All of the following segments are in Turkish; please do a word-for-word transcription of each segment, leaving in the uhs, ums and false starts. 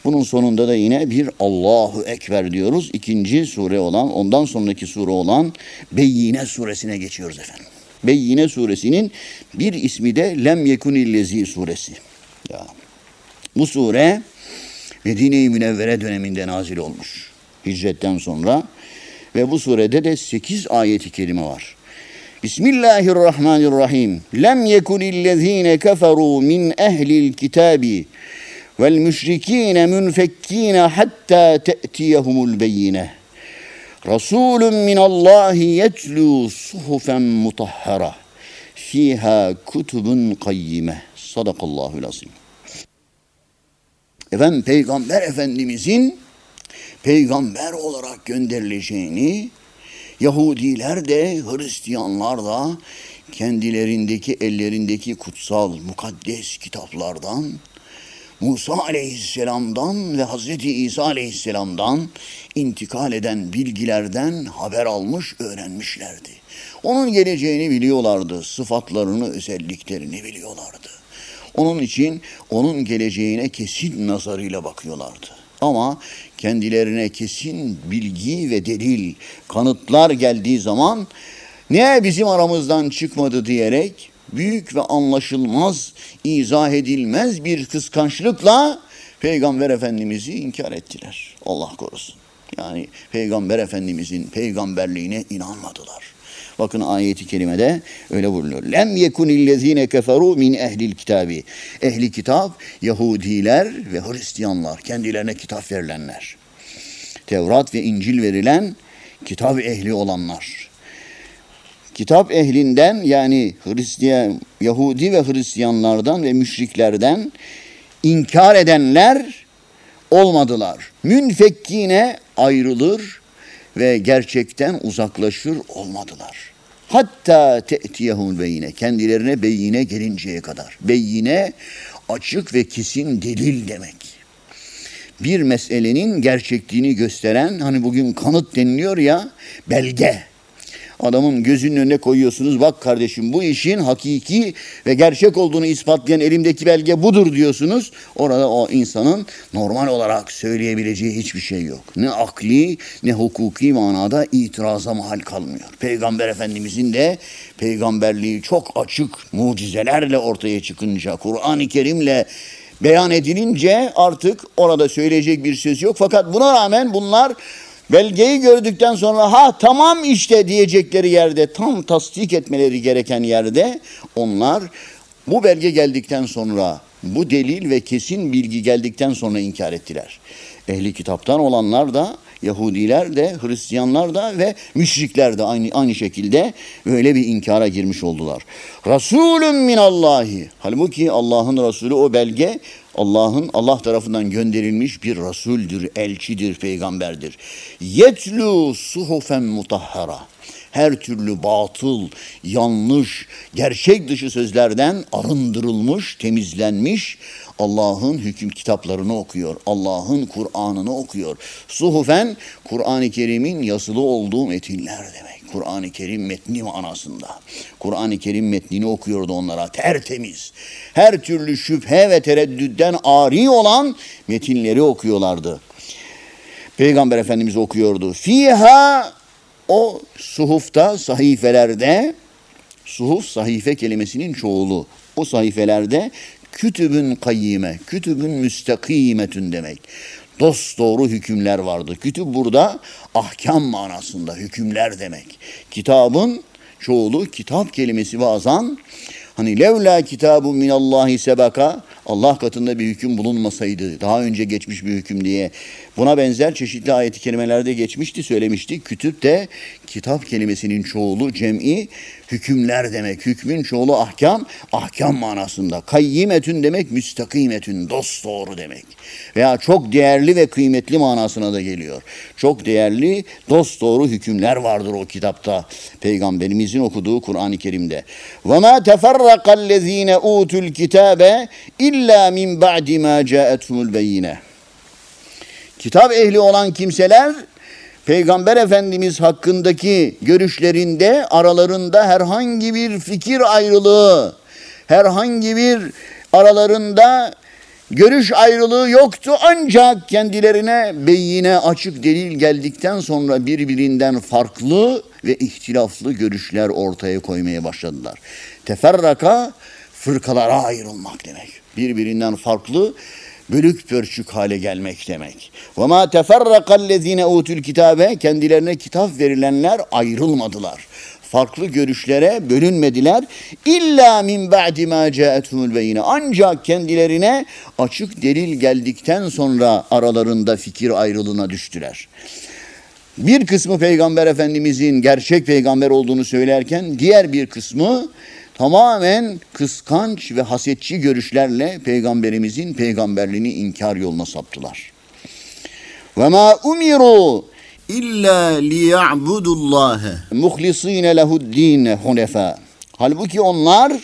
Bunun sonunda da yine bir Allahu Ekber diyoruz. İkinci sure olan, ondan sonraki sure olan Beyyine suresine geçiyoruz efendim. Beyyine suresinin bir ismi de Lem Yekunillezi suresi. Ya. Bu sure Medine-i Münevvere döneminde nazil olmuş. Hicretten sonra. Ve bu surede de sekiz ayeti kerime var. Bismillahirrahmanirrahim. Lem yekunillezine keferu min ehlil kitabi vel müşrikine münfekkine hatta te'tiyehumul beyyine. Rasulun minallahi yetlu suhufen mutahhara fiha kutubun kayyime. Sadakallahul azim. Efendim Peygamber Efendimizin peygamber olarak gönderileceğini Yahudiler de Hristiyanlar da kendilerindeki ellerindeki kutsal mukaddes kitaplardan Musa Aleyhisselam'dan ve Hazreti İsa Aleyhisselam'dan intikal eden bilgilerden haber almış, öğrenmişlerdi. Onun geleceğini biliyorlardı, sıfatlarını, özelliklerini biliyorlardı. Onun için onun geleceğine kesin nazarıyla bakıyorlardı. Ama kendilerine kesin bilgi ve delil, kanıtlar geldiği zaman ne bizim aramızdan çıkmadı diyerek büyük ve anlaşılmaz, izah edilmez bir kıskançlıkla Peygamber Efendimiz'i inkar ettiler. Allah korusun. Yani Peygamber Efendimiz'in peygamberliğine inanmadılar. Bakın ayeti kerimede öyle buyuruyor. Lem yekunillezine keferu min ehlil kitabi. Ehli kitap Yahudiler ve Hristiyanlar, kendilerine kitap verilenler. Tevrat ve İncil verilen kitap ehli olanlar. Kitap ehlinden yani Hristiyan, Yahudi ve Hristiyanlardan ve müşriklerden inkar edenler olmadılar. Münfekkine ayrılır ve gerçekten uzaklaşır olmadılar. Hatta te'tiyehum beyine, kendilerine beyine gelinceye kadar. Beyine açık ve kesin delil demek. Bir meselenin gerçekliğini gösteren, hani bugün kanıt deniliyor ya, belge. Adamın gözünün önüne koyuyorsunuz, bak kardeşim bu işin hakiki ve gerçek olduğunu ispatlayan elimdeki belge budur diyorsunuz. Orada o insanın normal olarak söyleyebileceği hiçbir şey yok. Ne akli ne hukuki manada itiraza mahal kalmıyor. Peygamber Efendimizin de peygamberliği çok açık mucizelerle ortaya çıkınca, Kur'an-ı Kerim'le beyan edilince artık orada söyleyecek bir söz yok. Fakat buna rağmen bunlar belgeyi gördükten sonra ha tamam işte diyecekleri yerde, tam tasdik etmeleri gereken yerde onlar bu belge geldikten sonra, bu delil ve kesin bilgi geldikten sonra inkar ettiler. Ehli kitaptan olanlar da, Yahudiler de, Hristiyanlar da ve müşrikler de aynı, aynı şekilde böyle bir inkara girmiş oldular. Resulün minallahi. Halbuki Allah'ın Resulü o belge Allah'ın Allah tarafından gönderilmiş bir rasuldür, elçidir, peygamberdir. Yetlu suhufen mutahhara. Her türlü batıl, yanlış, gerçek dışı sözlerden arındırılmış, temizlenmiş Allah'ın hüküm kitaplarını okuyor. Allah'ın Kur'an'ını okuyor. Suhufen, Kur'an-ı Kerim'in yazılı olduğu metinler demek. Kur'an-ı Kerim metni manasında. Kur'an-ı Kerim metnini okuyordu onlara tertemiz. Her türlü şüphe ve tereddütten ari olan metinleri okuyorlardı. Peygamber Efendimiz okuyordu. Fiha, o suhufta, sahifelerde, suhuf sahife kelimesinin çoğulu. O sahifelerde kütübün kayyime, kütübün müstakimetün demek. Dosdoğru hükümler vardı. Kütüb burada ahkam manasında hükümler demek. Kitabın çoğulu, kitap kelimesi bazen hani levla kitabun minallahi sebaka, Allah katında bir hüküm bulunmasaydı, daha önce geçmiş bir hüküm diye buna benzer çeşitli ayet-i kerimelerde geçmişti, söylemiştik. Kütüp de kitap kelimesinin çoğulu, cem'i hükümler demek. Hükmün çoğulu ahkam, ahkam manasında. Kayyimetün demek müstakimetün, dosdoğru demek. Veya çok değerli ve kıymetli manasına da geliyor. Çok değerli, dosdoğru hükümler vardır o kitapta. Peygamberimizin okuduğu Kur'an-ı Kerim'de. وَمَا تَفَرَّقَ الَّذ۪ينَ اُوتُوا الْكِتَابَ İlla min ba'di ma ca'ethumul beyine. Kitap ehli olan kimseler Peygamber Efendimiz hakkındaki görüşlerinde aralarında herhangi bir fikir ayrılığı, herhangi bir aralarında Görüş ayrılığı yoktu ancak kendilerine beyine açık delil geldikten sonra birbirinden farklı ve ihtilaflı görüşler ortaya koymaya başladılar. Teferraka, fırkalara ayrılmak demek. Birbirinden farklı, bölük pörçük hale gelmek demek. وَمَا تَفَرَّقَ الَّذ۪ينَ اُوتُوا الْكِتَابَ Kendilerine kitap verilenler ayrılmadılar. Farklı görüşlere bölünmediler. İlla min ba'di ma ca'etumul beyine. Ancak kendilerine açık delil geldikten sonra aralarında fikir ayrılığına düştüler. Bir kısmı Peygamber Efendimizin gerçek peygamber olduğunu söylerken diğer bir kısmı tamamen kıskanç ve hasetçi görüşlerle Peygamberimizin peygamberliğini inkar yoluna saptılar. Ve ma umiru İlla liya'budullâhe muhlisîne lehu'd-dîne hunefâ. Halbuki onlar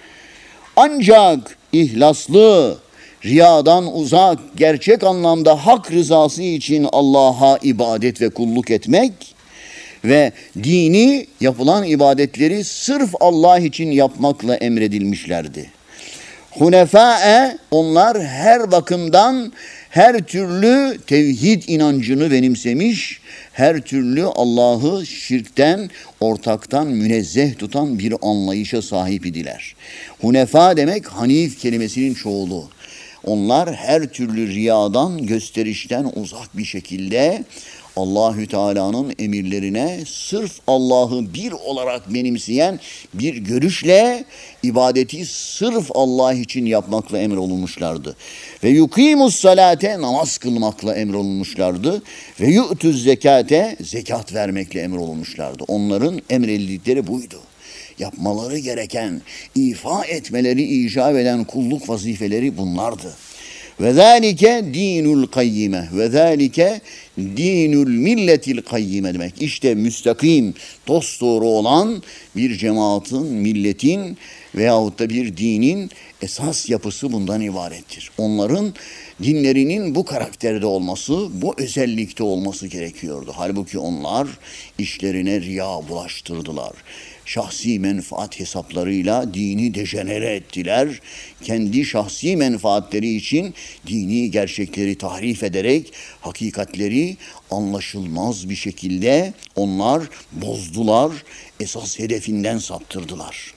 ancak ihlaslı, riyadan uzak, gerçek anlamda hak rızası için Allah'a ibadet ve kulluk etmek ve dini yapılan ibadetleri sırf Allah için yapmakla emredilmişlerdi. Hunefâe, onlar her bakımdan her türlü tevhid inancını benimsemiş, her türlü Allah'ı şirkten, ortaktan münezzeh tutan bir anlayışa sahip idiler. Hunefa demek Hanif kelimesinin çoğulu. Onlar her türlü riyadan, gösterişten uzak bir şekilde Allahü Teala'nın emirlerine sırf Allah'ı bir olarak benimseyen bir görüşle ibadeti sırf Allah için yapmakla emrolunmuşlardı. Ve yukimus salate namaz kılmakla emrolunmuşlardı. Ve yu'tuz zekate zekat vermekle emrolunmuşlardı. Onların emredildikleri buydu. Yapmaları gereken, ifa etmeleri icap eden kulluk vazifeleri bunlardı. Ve zâlike dinul kayyime. Ve zâlike dinul milletil kayyime demek. İşte müstakim, dosdoğru olan bir cemaatin, milletin veyahut da bir dinin esas yapısı bundan ibarettir. Onların dinlerinin bu karakterde olması, bu özellikte olması gerekiyordu. Halbuki onlar işlerine riya bulaştırdılar. Şahsi menfaat hesaplarıyla dini dejenere ettiler. Kendi şahsi menfaatleri için dini gerçekleri tahrif ederek hakikatleri anlaşılmaz bir şekilde onlar bozdular, esas hedefinden saptırdılar.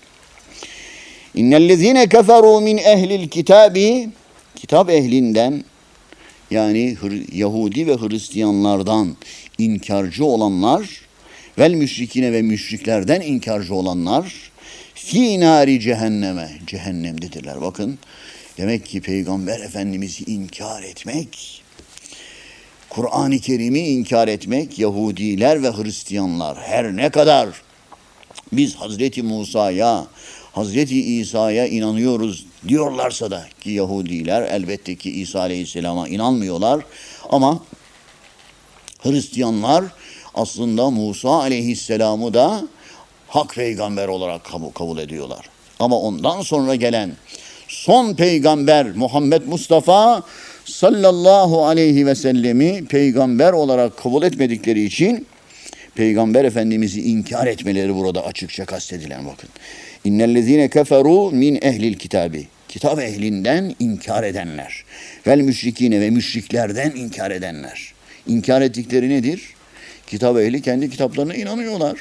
İnnellezîne keferû min ehlil kitâbi kitap ehlinden yani Yahudi ve Hristiyanlardan inkarcı olanlar vel müşrikine ve müşriklerden inkarcı olanlar fî nâri cehenneme cehennemdedirler. Bakın demek ki Peygamber Efendimiz'i inkar etmek, Kur'an-ı Kerim'i inkar etmek Yahudiler ve Hristiyanlar her ne kadar biz Hazreti Musa'ya, Hazreti İsa'ya inanıyoruz diyorlarsa da ki Yahudiler elbette ki İsa Aleyhisselam'a inanmıyorlar ama Hristiyanlar aslında Musa Aleyhisselam'ı da hak peygamber olarak kabul, kabul ediyorlar. Ama ondan sonra gelen son peygamber Muhammed Mustafa sallallahu aleyhi ve sellemi peygamber olarak kabul etmedikleri için Peygamber Efendimiz'i inkar etmeleri burada açıkça kastedilen bakın. İnnellezîne keferû min ehlil kitabi. Kitap ehlinden inkar edenler. Vel müşrikine ve müşriklerden inkar edenler. İnkar ettikleri nedir? Kitap ehli kendi kitaplarına inanıyorlar.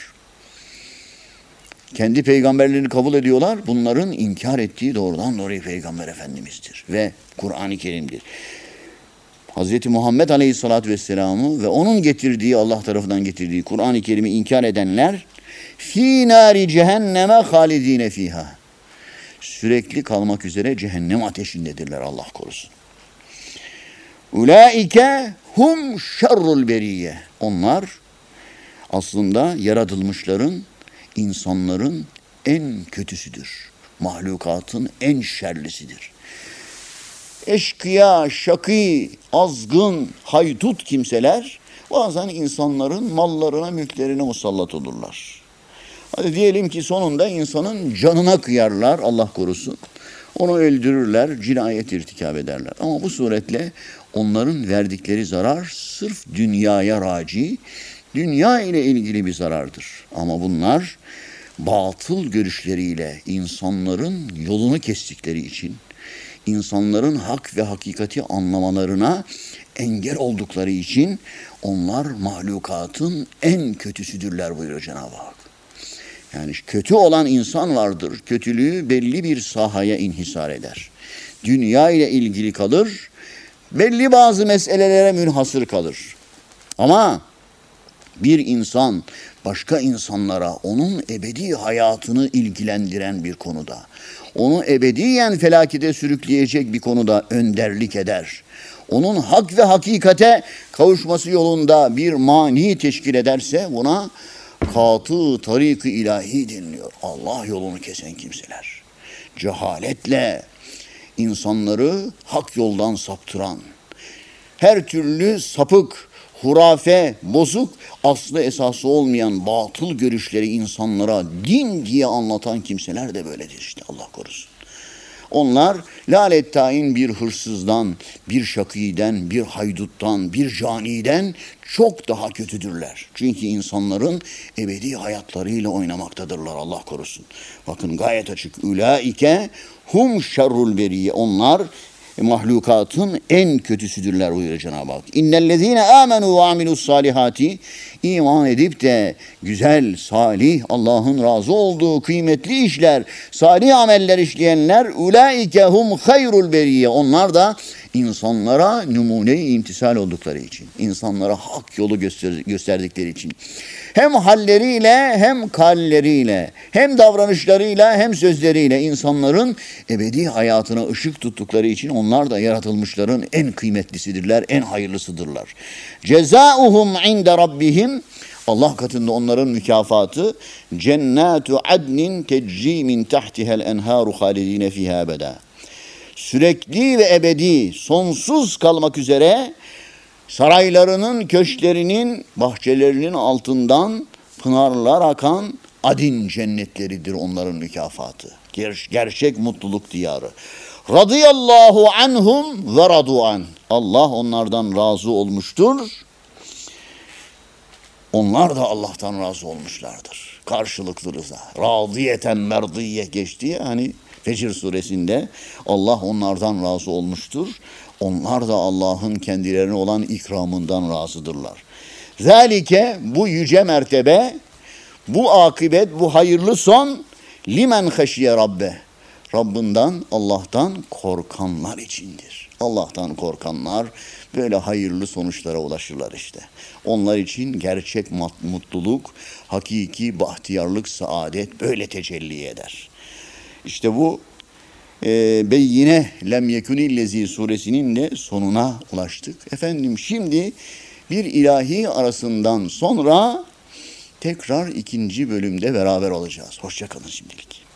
Kendi peygamberlerini kabul ediyorlar. Bunların inkar ettiği doğrudan doğruya Peygamber Efendimiz'dir. Ve Kur'an-ı Kerim'dir. Hazreti Muhammed Aleyhisselatü Vesselam'ı ve onun getirdiği, Allah tarafından getirdiği Kur'an-ı Kerim'i inkar edenler fî nâri cehenneme halidîne fîhâ. Sürekli kalmak üzere cehennem ateşindedirler, Allah korusun. Ulaike hum şerrul beriyye. Onlar aslında yaratılmışların, insanların en kötüsüdür. Mahlukatın en şerlisidir. Eşkıya, şakî, azgın, haydut kimseler bazen insanların mallarına, mülklerine musallat olurlar. Hadi diyelim ki sonunda insanın canına kıyarlar, Allah korusun. Onu öldürürler, cinayet irtikab ederler. Ama bu suretle onların verdikleri zarar sırf dünyaya raci, dünya ile ilgili bir zarardır. Ama bunlar batıl görüşleriyle insanların yolunu kestikleri için, insanların hak ve hakikati anlamalarına engel oldukları için onlar mahlukatın en kötüsüdürler buyuruyor Cenab-ı Hak. Yani kötü olan insan vardır. Kötülüğü belli bir sahaya inhisar eder. Dünya ile ilgili kalır. Belli bazı meselelere münhasır kalır. Ama bir insan başka insanlara onun ebedi hayatını ilgilendiren bir konuda, onu ebediyen felakete sürükleyecek bir konuda önderlik eder. Onun hak ve hakikate kavuşması yolunda bir mani teşkil ederse buna katı tarik-i ilahi deniliyor. Allah yolunu kesen kimseler. Cehaletle insanları hak yoldan saptıran, her türlü sapık, hurafe, bozuk, aslı esası olmayan batıl görüşleri insanlara din diye anlatan kimseler de böyledir işte, Allah korusun. Onlar lalettayin bir hırsızdan, bir şakiden, bir hayduttan, bir caniden çok daha kötüdürler. Çünkü insanların ebedi hayatlarıyla oynamaktadırlar, Allah korusun. Bakın gayet açık. Ulaike hum şerrul beriye. Onlar mahlukatın en kötüsüdürler buyuruyor Cenab-ı Hak. İnnellezîne âmenû ve amilussâlihâti. İman edip de güzel, salih, Allah'ın razı olduğu kıymetli işler, salih ameller işleyenler ulaike hum hayrul beriye. Onlar da insanlara numune-i imtisal oldukları için, insanlara hak yolu göster gösterdikleri için, hem halleriyle hem kalleriyle, hem davranışlarıyla hem sözleriyle insanların ebedi hayatına ışık tuttukları için onlar da yaratılmışların en kıymetlisidirler, en hayırlısıdırlar. Cezauhum inde rabbihim. Allah katında onların mükafatı cennatu adnin tecri min tahtiha'l enharu halidine fiha ebeda. Sürekli ve ebedi, sonsuz kalmak üzere saraylarının, köşklerinin, bahçelerinin altından pınarlar akan adin cennetleridir onların mükafatı. Ger gerçek mutluluk diyarı. Radıyallahu anhum ve radu an. Allah onlardan razı olmuştur. Onlar da Allah'tan razı olmuşlardır. Karşılıklı rıza. Radiyeten merdiye geçti ya hani Fecr suresinde. Allah onlardan razı olmuştur. Onlar da Allah'ın kendilerine olan ikramından razıdırlar. Zalike, bu yüce mertebe, bu akıbet, bu hayırlı son limen haşiye rabbe. Rabbinden, Allah'tan korkanlar içindir. Allah'tan korkanlar böyle hayırlı sonuçlara ulaşırlar işte. Onlar için gerçek mutluluk, hakiki bahtiyarlık, saadet böyle tecelli eder. İşte bu e, Beyyine lem yekunillezi suresinin de sonuna ulaştık. Efendim şimdi bir ilahi arasından sonra tekrar ikinci bölümde beraber olacağız. Hoşça kalın şimdilik.